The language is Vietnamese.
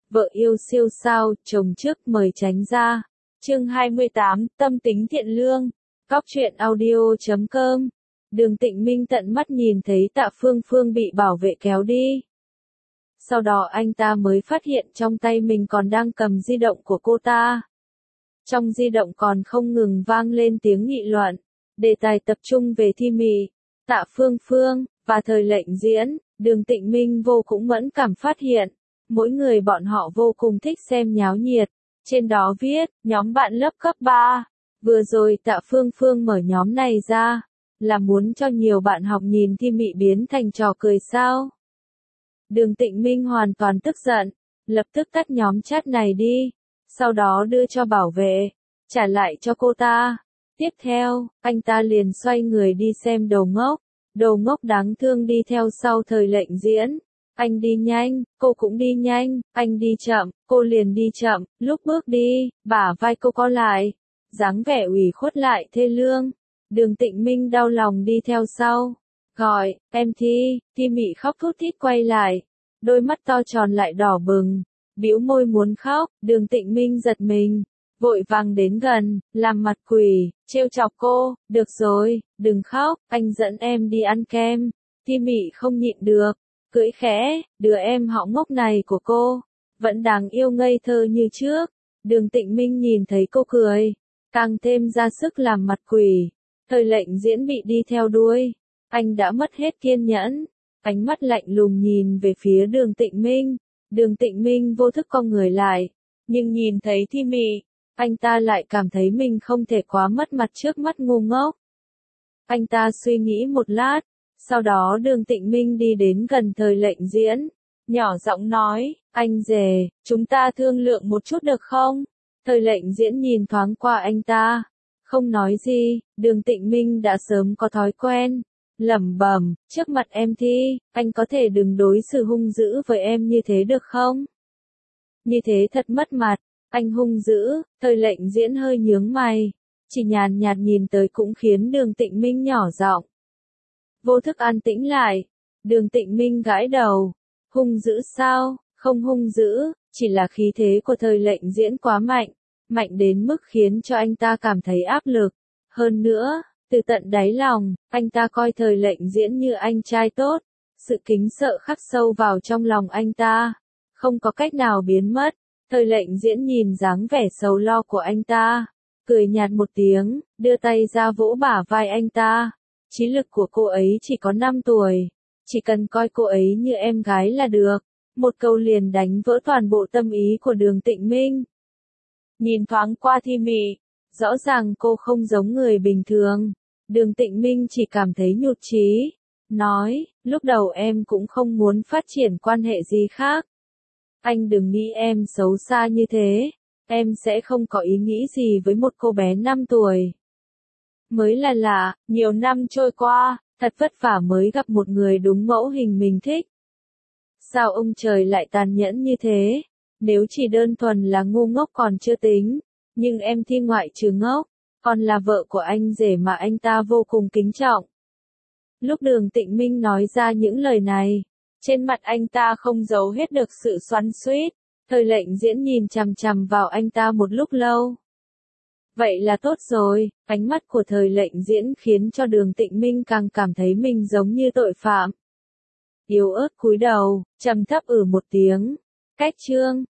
vợ yêu siêu sao, chồng trước mời tránh ra. Chương 28, tâm tính thiện lương. Góc truyện audio.com. Đường Tịnh Minh tận mắt nhìn thấy Tạ Phương Phương bị bảo vệ kéo đi. Sau đó anh ta mới phát hiện trong tay mình còn đang cầm di động của cô ta. Trong di động còn không ngừng vang lên tiếng nghị luận. Đề tài tập trung về Thi Mị, Tạ Phương Phương, và thời lệnh diễn. Đường Tịnh Minh vô cùng mẫn cảm phát hiện. Mỗi người bọn họ vô cùng thích xem nháo nhiệt. Trên đó viết, nhóm bạn lớp cấp 3. Vừa rồi Tạ Phương Phương mở nhóm này ra, là muốn cho nhiều bạn học nhìn Thi Mị biến thành trò cười sao? Đường Tịnh Minh hoàn toàn tức giận, lập tức tắt nhóm chat này đi, sau đó đưa cho bảo vệ, trả lại cho cô ta. Tiếp theo, anh ta liền xoay người đi xem Đầu ngốc đáng thương đi theo sau thời lệnh diễn. Anh đi nhanh, cô cũng đi nhanh, anh đi chậm, cô liền đi chậm, lúc bước đi, bả vai cô co lại, dáng vẻ ủy khuất lại thê lương. Đường Tịnh Minh đau lòng đi theo sau, gọi, em Thi Mị khóc thút thít quay lại, đôi mắt to tròn lại đỏ bừng, bĩu môi muốn khóc. Đường Tịnh Minh giật mình, vội vàng đến gần, làm mặt quỷ, trêu chọc cô, được rồi, đừng khóc, anh dẫn em đi ăn kem. Thi Mị không nhịn được, cười khẽ, đứa em họng ngốc này của cô, vẫn đáng yêu ngây thơ như trước. Đường Tịnh Minh nhìn thấy cô cười, càng thêm ra sức làm mặt quỷ. Thời lệnh diễn bị đi theo đuôi, anh đã mất hết kiên nhẫn, ánh mắt lạnh lùng nhìn về phía Đường Tịnh Minh. Đường Tịnh Minh vô thức cong người lại, nhưng nhìn thấy Thi Mị, anh ta lại cảm thấy mình không thể quá mất mặt trước mắt ngu ngốc. Anh ta suy nghĩ một lát, sau đó Đường Tịnh Minh đi đến gần thời lệnh diễn, nhỏ giọng nói, anh rể, chúng ta thương lượng một chút được không? Thời lệnh diễn nhìn thoáng qua anh ta, không nói gì. Đường Tịnh Minh đã sớm có thói quen, lẩm bẩm, trước mặt em Thi, anh có thể đừng đối xử hung dữ với em như thế được không? Như thế thật mất mặt, anh hung dữ. Thời lệnh diễn hơi nhướng mày, chỉ nhàn nhạt nhìn tới cũng khiến Đường Tịnh Minh nhỏ giọng. Vô thức an tĩnh lại, Đường Tịnh Minh gãi đầu, hung dữ sao? Không hung dữ, chỉ là khí thế của thời lệnh diễn quá mạnh, mạnh đến mức khiến cho anh ta cảm thấy áp lực. Hơn nữa, từ tận đáy lòng, anh ta coi thời lệnh diễn như anh trai tốt, sự kính sợ khắc sâu vào trong lòng anh ta, không có cách nào biến mất. Thời lệnh diễn nhìn dáng vẻ sầu lo của anh ta, cười nhạt một tiếng, đưa tay ra vỗ bả vai anh ta. Trí lực của cô ấy chỉ có 5 tuổi, chỉ cần coi cô ấy như em gái là được. Một câu liền đánh vỡ toàn bộ tâm ý của Đường Tịnh Minh. Nhìn thoáng qua Thi Mị, rõ ràng cô không giống người bình thường. Đường Tịnh Minh chỉ cảm thấy nhụt chí, nói, lúc đầu em cũng không muốn phát triển quan hệ gì khác. Anh đừng nghĩ em xấu xa như thế, em sẽ không có ý nghĩ gì với một cô bé 5 tuổi. Mới là lạ, nhiều năm trôi qua, thật vất vả mới gặp một người đúng mẫu hình mình thích. Sao ông trời lại tàn nhẫn như thế? Nếu chỉ đơn thuần là ngu ngốc còn chưa tính, nhưng em Thi ngoại trừ ngốc, còn là vợ của anh rể mà anh ta vô cùng kính trọng. Lúc Đường Tịnh Minh nói ra những lời này, trên mặt anh ta không giấu hết được sự xoắn xuýt. Thời lệnh diễn nhìn chằm chằm vào anh ta một lúc lâu. Vậy là tốt rồi, ánh mắt của thời lệnh diễn khiến cho Đường Tịnh Minh càng cảm thấy mình giống như tội phạm. Yếu ớt cúi đầu, trầm thấp một tiếng. Cách chương